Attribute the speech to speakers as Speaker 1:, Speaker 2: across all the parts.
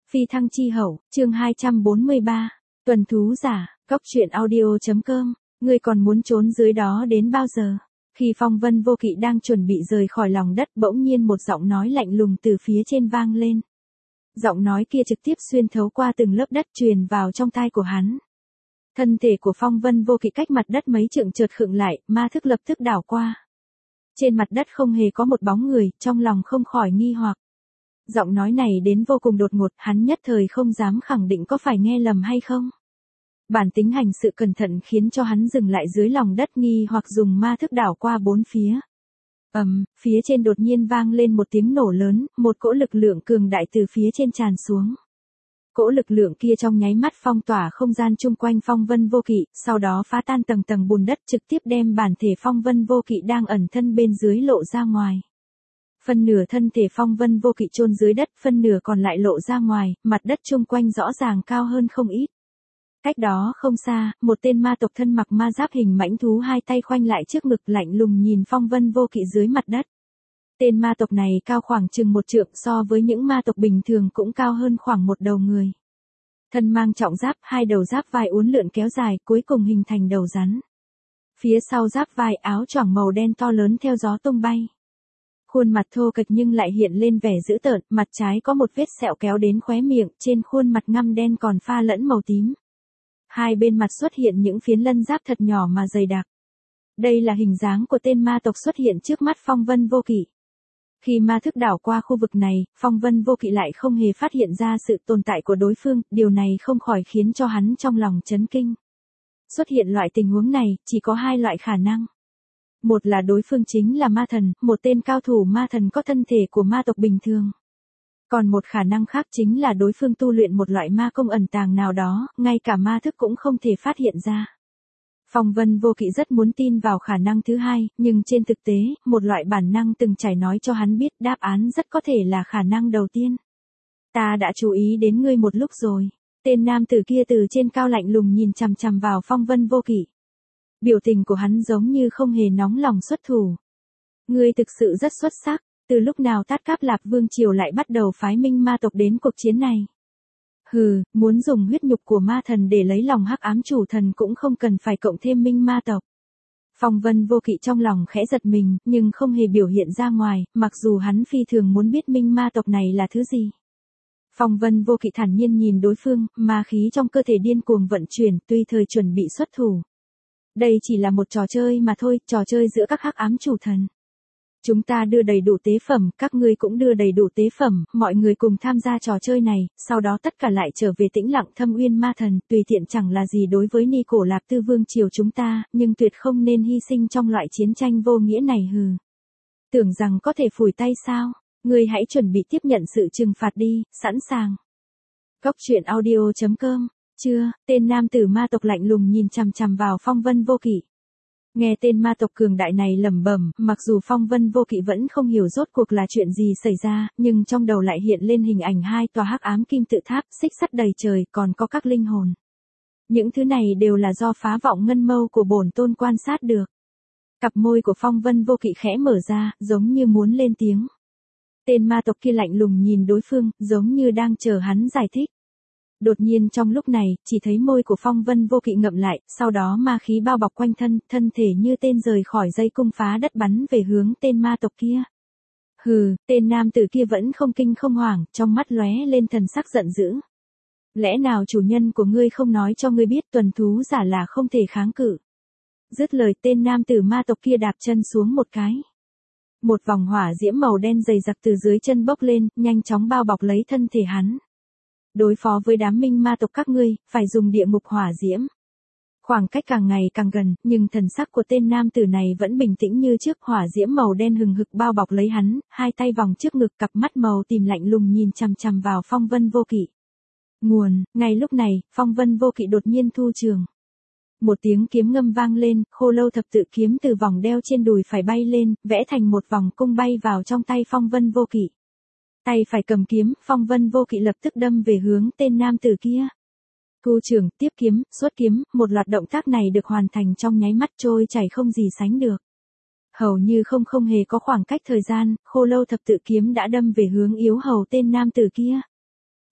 Speaker 1: Phi thăng chi hậu, chương 243, tuần thú giả, góc truyện audio.com, ngươi còn muốn trốn dưới đó đến bao giờ? Khi Phong Vân Vô Kỵ đang chuẩn bị rời khỏi lòng đất, bỗng nhiên một giọng nói lạnh lùng từ phía trên vang lên. Giọng nói kia trực tiếp xuyên thấu qua từng lớp đất truyền vào trong tai của hắn. Thân thể của Phong Vân Vô Kỵ cách mặt đất mấy trượng chợt khựng lại, ma thức lập tức đảo qua. Trên mặt đất không hề có một bóng người, trong lòng không khỏi nghi hoặc. Giọng nói này đến vô cùng đột ngột, hắn nhất thời không dám khẳng định có phải nghe lầm hay không. Bản tính hành sự cẩn thận khiến cho hắn dừng lại dưới lòng đất, nghi hoặc dùng ma thức đảo qua bốn phía. Phía trên đột nhiên vang lên một tiếng nổ lớn, một cỗ lực lượng cường đại từ phía trên tràn xuống. Cỗ lực lượng kia trong nháy mắt phong tỏa không gian chung quanh Phong Vân Vô Kỵ, sau đó phá tan tầng tầng bùn đất, trực tiếp đem bản thể Phong Vân Vô Kỵ đang ẩn thân bên dưới lộ ra ngoài. Phần nửa thân thể Phong Vân Vô Kỵ chôn dưới đất, phần nửa còn lại lộ ra ngoài, mặt đất chung quanh rõ ràng cao hơn không ít. Cách đó không xa, một tên ma tộc thân mặc ma giáp hình mãnh thú hai tay khoanh lại trước ngực, lạnh lùng nhìn Phong Vân Vô Kỵ dưới mặt đất. Tên ma tộc này cao khoảng chừng 1 trượng, so với những ma tộc bình thường cũng cao hơn khoảng một đầu người. Thân mang trọng giáp, hai đầu giáp vai uốn lượn kéo dài, cuối cùng hình thành đầu rắn. Phía sau giáp vai áo choàng màu đen to lớn theo gió tung bay. Khuôn mặt thô kệch nhưng lại hiện lên vẻ dữ tợn, mặt trái có một vết sẹo kéo đến khóe miệng, trên khuôn mặt ngăm đen còn pha lẫn màu tím. Hai bên mặt xuất hiện những phiến lân giáp thật nhỏ mà dày đặc. Đây là hình dáng của tên ma tộc xuất hiện trước mắt Phong Vân Vô Kỵ. Khi ma thức đảo qua khu vực này, Phong Vân Vô Kỵ lại không hề phát hiện ra sự tồn tại của đối phương, điều này không khỏi khiến cho hắn trong lòng chấn kinh. Xuất hiện loại tình huống này, chỉ có hai loại khả năng. Một là đối phương chính là ma thần, một tên cao thủ ma thần có thân thể của ma tộc bình thường. Còn một khả năng khác chính là đối phương tu luyện một loại ma công ẩn tàng nào đó, ngay cả ma thức cũng không thể phát hiện ra. Phong Vân Vô Kỵ rất muốn tin vào khả năng thứ hai, nhưng trên thực tế, một loại bản năng từng trải nói cho hắn biết đáp án rất có thể là khả năng đầu tiên. Ta đã chú ý đến ngươi một lúc rồi. Tên nam tử kia từ trên cao lạnh lùng nhìn chằm chằm vào Phong Vân Vô Kỵ. Biểu tình của hắn giống như không hề nóng lòng xuất thủ. Ngươi thực sự rất xuất sắc, từ lúc nào Tát Cáp Lạp Vương Triều lại bắt đầu phái minh ma tộc đến cuộc chiến này. Hừ, muốn dùng huyết nhục của ma thần để lấy lòng hắc ám chủ thần cũng không cần phải cộng thêm minh ma tộc. Phong Vân Vô Kỵ trong lòng khẽ giật mình, nhưng không hề biểu hiện ra ngoài, mặc dù hắn phi thường muốn biết minh ma tộc này là thứ gì. Phong Vân Vô Kỵ thản nhiên nhìn đối phương, ma khí trong cơ thể điên cuồng vận chuyển, tùy thời chuẩn bị xuất thủ. Đây chỉ là một trò chơi mà thôi, trò chơi giữa các hắc ám chủ thần. Chúng ta đưa đầy đủ tế phẩm, các ngươi cũng đưa đầy đủ tế phẩm, mọi người cùng tham gia trò chơi này, sau đó tất cả lại trở về tĩnh lặng Thâm Uyên ma thần, tùy tiện chẳng là gì đối với Ni Cổ Lạp Tư Vương Triều chúng ta, nhưng tuyệt không nên hy sinh trong loại chiến tranh vô nghĩa này hừ. Tưởng rằng có thể phủi tay sao? Ngươi hãy chuẩn bị tiếp nhận sự trừng phạt đi, sẵn sàng. Góc truyện audio.com, chưa, tên nam tử ma tộc lạnh lùng nhìn chằm chằm vào Phong Vân Vô Kỵ. Nghe tên ma tộc cường đại này lẩm bẩm, mặc dù Phong Vân Vô Kỵ vẫn không hiểu rốt cuộc là chuyện gì xảy ra, nhưng trong đầu lại hiện lên hình ảnh hai tòa hắc ám kim tự tháp, xích sắt đầy trời, còn có các linh hồn. Những thứ này đều là do phá vọng ngân mâu của bổn tôn quan sát được. Cặp môi của Phong Vân Vô Kỵ khẽ mở ra, giống như muốn lên tiếng. Tên ma tộc kia lạnh lùng nhìn đối phương, giống như đang chờ hắn giải thích. Đột nhiên trong lúc này, chỉ thấy môi của Phong Vân Vô Kỵ ngậm lại, sau đó ma khí bao bọc quanh thân, thân thể như tên rời khỏi dây cung phá đất bắn về hướng tên ma tộc kia. Hừ, tên nam tử kia vẫn không kinh không hoảng, trong mắt lóe lên thần sắc giận dữ. Lẽ nào chủ nhân của ngươi không nói cho ngươi biết tuần thú giả là không thể kháng cự? Dứt lời, tên nam tử ma tộc kia đạp chân xuống một cái. Một vòng hỏa diễm màu đen dày đặc từ dưới chân bốc lên, nhanh chóng bao bọc lấy thân thể hắn. Đối phó với đám minh ma tộc các ngươi, phải dùng địa ngục hỏa diễm. Khoảng cách càng ngày càng gần, nhưng thần sắc của tên nam tử này vẫn bình tĩnh như trước, hỏa diễm màu đen hừng hực bao bọc lấy hắn, hai tay vòng trước ngực, cặp mắt màu tím lạnh lùng nhìn chằm chằm vào Phong Vân Vô Kỵ. Nguồn, ngay lúc này, Phong Vân Vô Kỵ đột nhiên thu trường. Một tiếng kiếm ngâm vang lên, Khô Lâu Thập Tự kiếm từ vòng đeo trên đùi phải bay lên, vẽ thành một vòng cung bay vào trong tay Phong Vân Vô Kỵ. Tay phải cầm kiếm, Phong Vân Vô Kỵ lập tức đâm về hướng tên nam tử kia. Thu trường, tiếp kiếm, xuất kiếm, một loạt động tác này được hoàn thành trong nháy mắt, trôi chảy không gì sánh được. Hầu như không hề có khoảng cách thời gian, Khô Lâu Thập Tự kiếm đã đâm về hướng yếu hầu tên nam tử kia.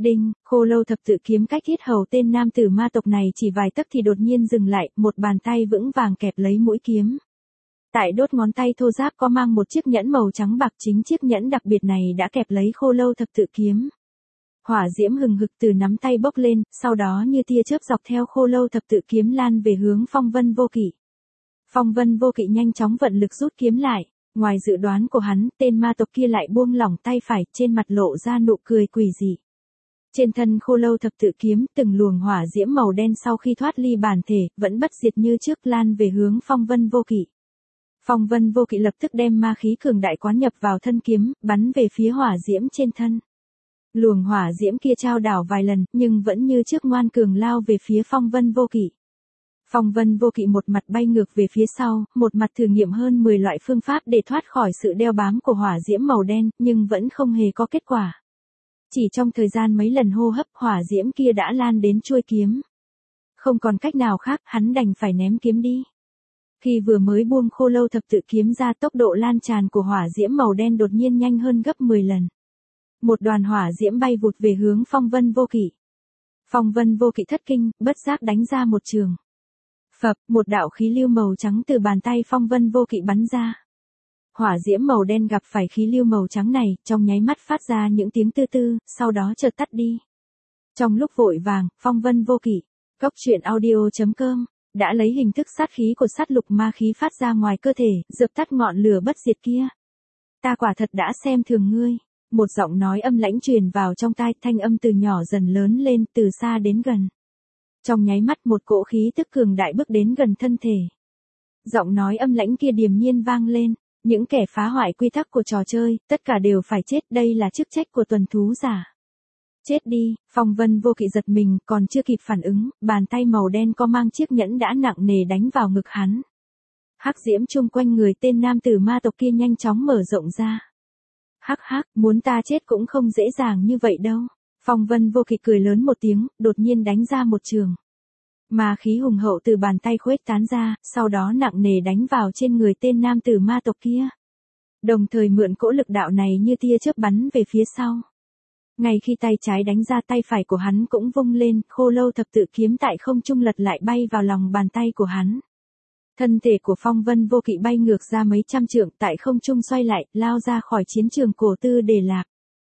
Speaker 1: Đinh, khô lâu thập tự kiếm cách thiết hầu tên nam tử ma tộc này chỉ vài tấc thì đột nhiên dừng lại, một bàn tay vững vàng kẹp lấy mũi kiếm. Tại đốt ngón tay thô ráp có mang một chiếc nhẫn màu trắng bạc, chính chiếc nhẫn đặc biệt này đã kẹp lấy khô lâu thập tự kiếm. Hỏa diễm hừng hực từ nắm tay bốc lên, sau đó như tia chớp dọc theo khô lâu thập tự kiếm lan về hướng Phong Vân Vô Kỵ. Phong Vân Vô Kỵ nhanh chóng vận lực rút kiếm lại, ngoài dự đoán của hắn, tên ma tộc kia lại buông lỏng tay phải, trên mặt lộ ra nụ cười quỷ dị. Trên thân khô lâu thập tự kiếm, từng luồng hỏa diễm màu đen sau khi thoát ly bản thể, vẫn bất diệt như trước lan về hướng Phong Vân Vô Kỵ. Phong Vân Vô Kỵ lập tức đem ma khí cường đại quán nhập vào thân kiếm, bắn về phía hỏa diễm trên thân. Luồng hỏa diễm kia trao đảo vài lần, nhưng vẫn như trước ngoan cường lao về phía Phong Vân Vô Kỵ. Phong Vân Vô Kỵ một mặt bay ngược về phía sau, một mặt thử nghiệm hơn 10 loại phương pháp để thoát khỏi sự đeo bám của hỏa diễm màu đen, nhưng vẫn không hề có kết quả. Chỉ trong thời gian mấy lần hô hấp, hỏa diễm kia đã lan đến chuôi kiếm. Không còn cách nào khác, hắn đành phải ném kiếm đi. Khi vừa mới buông khô lâu thập tự kiếm ra, tốc độ lan tràn của hỏa diễm màu đen đột nhiên nhanh hơn gấp 10 lần. Một đoàn hỏa diễm bay vụt về hướng Phong Vân Vô Kỵ. Phong Vân Vô Kỵ thất kinh, bất giác đánh ra một trường. Phập, một đạo khí lưu màu trắng từ bàn tay Phong Vân Vô Kỵ bắn ra. Hỏa diễm màu đen gặp phải khí lưu màu trắng này, trong nháy mắt phát ra những tiếng tư tư, sau đó chợt tắt đi. Trong lúc vội vàng, Phong Vân Vô Kỵ, coctruyện.audio.com, đã lấy hình thức sát khí của sát lục ma khí phát ra ngoài cơ thể, dập tắt ngọn lửa bất diệt kia. Ta quả thật đã xem thường ngươi. Một giọng nói âm lãnh truyền vào trong tai, thanh âm từ nhỏ dần lớn lên, từ xa đến gần. Trong nháy mắt một cỗ khí tức cường đại bước đến gần thân thể. Giọng nói âm lãnh kia điềm nhiên vang lên, những kẻ phá hoại quy tắc của trò chơi, tất cả đều phải chết, đây là chức trách của tuần thú giả. Chết đi, Phong Vân Vô Kỵ giật mình, còn chưa kịp phản ứng, bàn tay màu đen có mang chiếc nhẫn đã nặng nề đánh vào ngực hắn. Hắc diễm chung quanh người tên nam tử ma tộc kia nhanh chóng mở rộng ra. Hắc hắc, muốn ta chết cũng không dễ dàng như vậy đâu. Phong Vân Vô Kỵ cười lớn một tiếng, đột nhiên đánh ra một trường. Ma khí hùng hậu từ bàn tay khuếch tán ra, sau đó nặng nề đánh vào trên người tên nam tử ma tộc kia. Đồng thời mượn cỗ lực đạo này như tia chớp bắn về phía sau. Ngay khi tay trái đánh ra, tay phải của hắn cũng vung lên, khô lâu thập tự kiếm tại không trung lật lại bay vào lòng bàn tay của hắn. Thân thể của Phong Vân Vô Kỵ bay ngược ra mấy trăm trượng, tại không trung xoay lại, lao ra khỏi chiến trường cổ Tư Đề Lạp.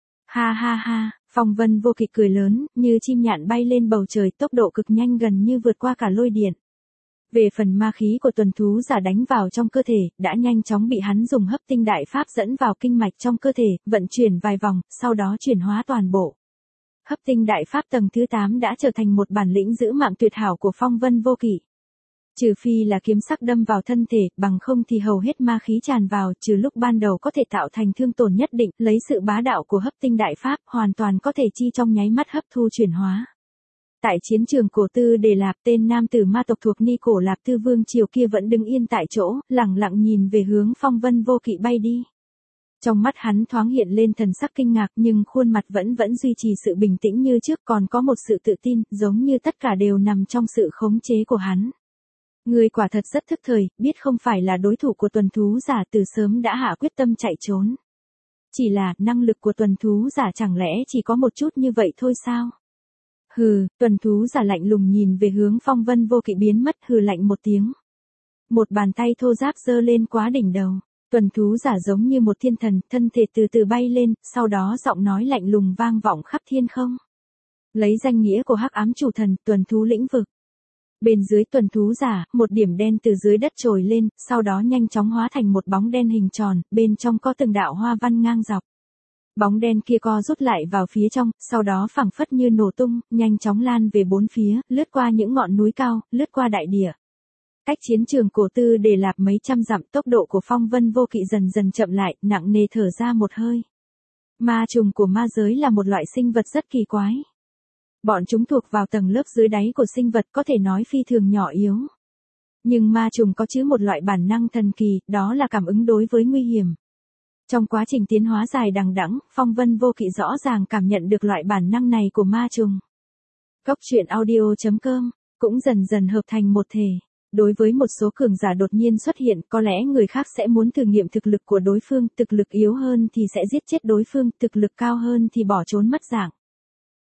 Speaker 1: Ha ha ha, Phong Vân Vô Kỵ cười lớn, như chim nhạn bay lên bầu trời, tốc độ cực nhanh gần như vượt qua cả lôi điện. Về phần ma khí của tuần thú giả đánh vào trong cơ thể, đã nhanh chóng bị hắn dùng hấp tinh đại pháp dẫn vào kinh mạch trong cơ thể, vận chuyển vài vòng, sau đó chuyển hóa toàn bộ. Hấp tinh đại pháp tầng thứ 8 đã trở thành một bản lĩnh giữ mạng tuyệt hảo của Phong Vân Vô Kỵ. Trừ phi là kiếm sắc đâm vào thân thể, bằng không thì hầu hết ma khí tràn vào, trừ lúc ban đầu có thể tạo thành thương tổn nhất định, lấy sự bá đạo của hấp tinh đại pháp, hoàn toàn có thể chi trong nháy mắt hấp thu chuyển hóa. Tại chiến trường cổ Tư Đề Lạp, tên nam tử ma tộc thuộc Ni Cổ Lạp Tư Vương triều kia vẫn đứng yên tại chỗ, lẳng lặng nhìn về hướng Phong Vân Vô Kỵ bay đi. Trong mắt hắn thoáng hiện lên thần sắc kinh ngạc, nhưng khuôn mặt vẫn duy trì sự bình tĩnh như trước, còn có một sự tự tin, giống như tất cả đều nằm trong sự khống chế của hắn. Ngươi quả thật rất thức thời, biết không phải là đối thủ của tuần thú giả, từ sớm đã hạ quyết tâm chạy trốn. Chỉ là, năng lực của tuần thú giả chẳng lẽ chỉ có một chút như vậy thôi sao? Hừ, tuần thú giả lạnh lùng nhìn về hướng Phong Vân Vô Kỵ biến mất, hừ lạnh một tiếng. Một bàn tay thô ráp giơ lên quá đỉnh đầu. Tuần thú giả giống như một thiên thần, thân thể từ từ bay lên, sau đó giọng nói lạnh lùng vang vọng khắp thiên không. Lấy danh nghĩa của hắc ám chủ thần, tuần thú lĩnh vực. Bên dưới tuần thú giả, một điểm đen từ dưới đất trồi lên, sau đó nhanh chóng hóa thành một bóng đen hình tròn, bên trong có từng đạo hoa văn ngang dọc. Bóng đen kia co rút lại vào phía trong, sau đó phảng phất như nổ tung, nhanh chóng lan về bốn phía, lướt qua những ngọn núi cao, lướt qua đại địa. Cách chiến trường cổ Tư Đề Lạp mấy trăm dặm, tốc độ của Phong Vân Vô Kỵ dần dần chậm lại, nặng nề thở ra một hơi. Ma trùng của ma giới là một loại sinh vật rất kỳ quái. Bọn chúng thuộc vào tầng lớp dưới đáy của sinh vật, có thể nói phi thường nhỏ yếu. Nhưng ma trùng có chứa một loại bản năng thần kỳ, đó là cảm ứng đối với nguy hiểm. Trong quá trình tiến hóa dài đằng đẵng, Phong Vân Vô Kỵ rõ ràng cảm nhận được loại bản năng này của ma trùng. Coctruyện.audio.com cũng dần dần hợp thành một thể. Đối với một số cường giả đột nhiên xuất hiện, có lẽ người khác sẽ muốn thử nghiệm thực lực của đối phương, thực lực yếu hơn thì sẽ giết chết đối phương, thực lực cao hơn thì bỏ trốn mất dạng.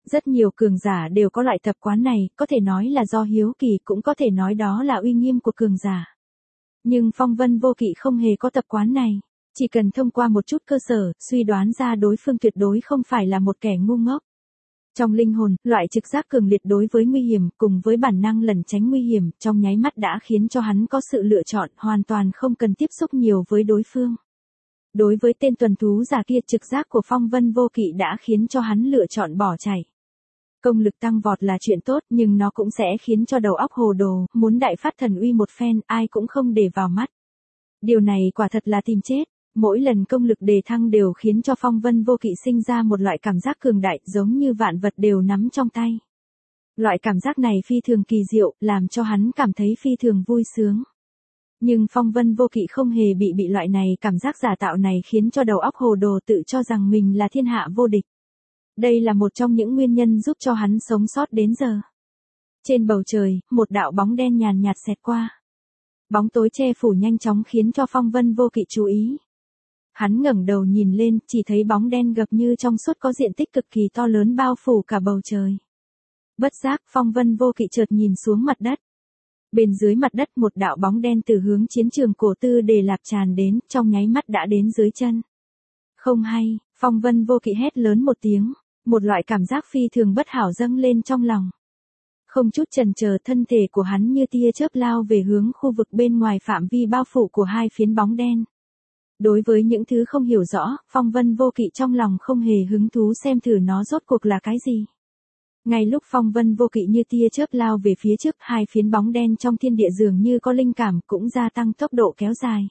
Speaker 1: Rất nhiều cường giả đều có loại tập quán này, có thể nói là do hiếu kỳ, cũng có thể nói đó là uy nghiêm của cường giả. Nhưng Phong Vân Vô Kỵ không hề có tập quán này. Chỉ cần thông qua một chút cơ sở, suy đoán ra đối phương tuyệt đối không phải là một kẻ ngu ngốc. Trong linh hồn, loại trực giác cường liệt đối với nguy hiểm, cùng với bản năng lẩn tránh nguy hiểm, trong nháy mắt đã khiến cho hắn có sự lựa chọn, hoàn toàn không cần tiếp xúc nhiều với đối phương. Đối với tên tuần thú giả kia, trực giác của Phong Vân Vô Kỵ đã khiến cho hắn lựa chọn bỏ chạy. Công lực tăng vọt là chuyện tốt, nhưng nó cũng sẽ khiến cho đầu óc hồ đồ, muốn đại phát thần uy một phen, ai cũng không để vào mắt. Điều này quả thật là tìm chết. Mỗi lần công lực đề thăng đều khiến cho Phong Vân Vô Kỵ sinh ra một loại cảm giác cường đại, giống như vạn vật đều nắm trong tay. Loại cảm giác này phi thường kỳ diệu, làm cho hắn cảm thấy phi thường vui sướng. Nhưng Phong Vân Vô Kỵ không hề bị loại này cảm giác giả tạo này khiến cho đầu óc hồ đồ, tự cho rằng mình là thiên hạ vô địch. Đây là một trong những nguyên nhân giúp cho hắn sống sót đến giờ. Trên bầu trời, một đạo bóng đen nhàn nhạt xẹt qua. Bóng tối che phủ nhanh chóng khiến cho Phong Vân Vô Kỵ chú ý. Hắn ngẩng đầu nhìn lên, chỉ thấy bóng đen gập như trong suốt có diện tích cực kỳ to lớn bao phủ cả bầu trời. Bất giác, Phong Vân Vô Kỵ chợt nhìn xuống mặt đất. Bên dưới mặt đất một đạo bóng đen từ hướng chiến trường cổ tư Đề Lạp tràn đến, trong nháy mắt đã đến dưới chân. Không hay, Phong Vân Vô Kỵ hét lớn một tiếng, một loại cảm giác phi thường bất hảo dâng lên trong lòng. Không chút chần chờ, thân thể của hắn như tia chớp lao về hướng khu vực bên ngoài phạm vi bao phủ của hai phiến bóng đen. Đối với những thứ không hiểu rõ, Phong Vân Vô Kỵ trong lòng không hề hứng thú xem thử nó rốt cuộc là cái gì. Ngay lúc Phong Vân Vô Kỵ như tia chớp lao về phía trước, hai phiến bóng đen trong thiên địa dường như có linh cảm, cũng gia tăng tốc độ kéo dài.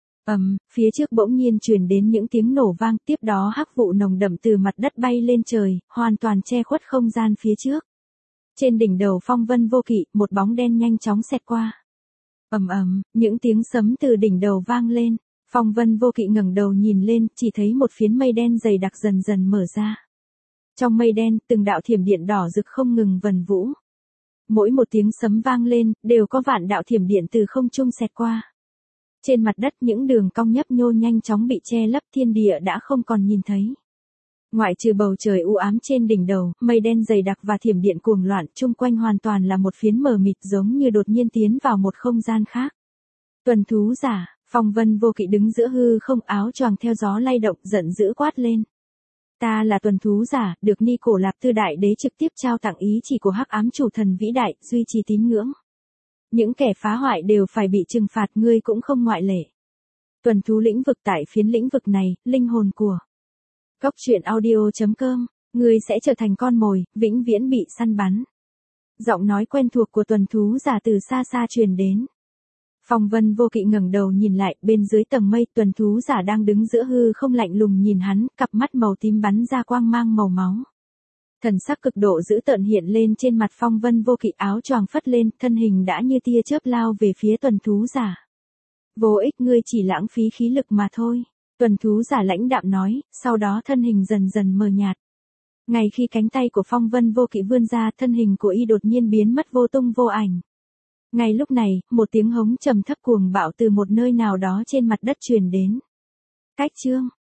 Speaker 1: Phía trước bỗng nhiên truyền đến những tiếng nổ vang, tiếp đó hắc vụ nồng đậm từ mặt đất bay lên trời, hoàn toàn che khuất không gian phía trước. Trên đỉnh đầu Phong Vân Vô Kỵ, một bóng đen nhanh chóng xẹt qua. Những tiếng sấm từ đỉnh đầu vang lên. Phong Vân Vô Kỵ ngẩng đầu nhìn lên, chỉ thấy một phiến mây đen dày đặc dần dần mở ra. Trong mây đen, từng đạo thiểm điện đỏ rực không ngừng vần vũ. Mỗi một tiếng sấm vang lên, đều có vạn đạo thiểm điện từ không trung xẹt qua. Trên mặt đất những đường cong nhấp nhô nhanh chóng bị che lấp, thiên địa đã không còn nhìn thấy. Ngoại trừ bầu trời u ám trên đỉnh đầu, mây đen dày đặc và thiểm điện cuồng loạn, chung quanh hoàn toàn là một phiến mờ mịt, giống như đột nhiên tiến vào một không gian khác. Tuần thú giả. Phong Vân Vô Kỵ đứng giữa hư không, áo choàng theo gió lay động, giận dữ quát lên. Ta là tuần thú giả, được Ni Cổ Lạp Tư Đại Đế trực tiếp trao tặng ý chỉ của Hắc Ám Chủ Thần vĩ đại, duy trì tín ngưỡng. Những kẻ phá hoại đều phải bị trừng phạt, ngươi cũng không ngoại lệ. Tuần thú lĩnh vực, tại phiến lĩnh vực này, linh hồn của Goctruyện.audio.com, ngươi sẽ trở thành con mồi, vĩnh viễn bị săn bắn. Giọng nói quen thuộc của tuần thú giả từ xa xa truyền đến. Phong Vân Vô Kỵ ngẩng đầu nhìn lại, bên dưới tầng mây, tuần thú giả đang đứng giữa hư không lạnh lùng nhìn hắn, cặp mắt màu tím bắn ra quang mang màu máu. Thần sắc cực độ dữ tợn hiện lên trên mặt Phong Vân Vô Kỵ, áo choàng phất lên, thân hình đã như tia chớp lao về phía tuần thú giả. Vô ích, ngươi chỉ lãng phí khí lực mà thôi. Tuần thú giả lãnh đạm nói, sau đó thân hình dần dần mờ nhạt. Ngay khi cánh tay của Phong Vân Vô Kỵ vươn ra, thân hình của y đột nhiên biến mất vô tung vô ảnh. Ngay lúc này, một tiếng hống trầm thấp cuồng bạo từ một nơi nào đó trên mặt đất truyền đến. Cách chương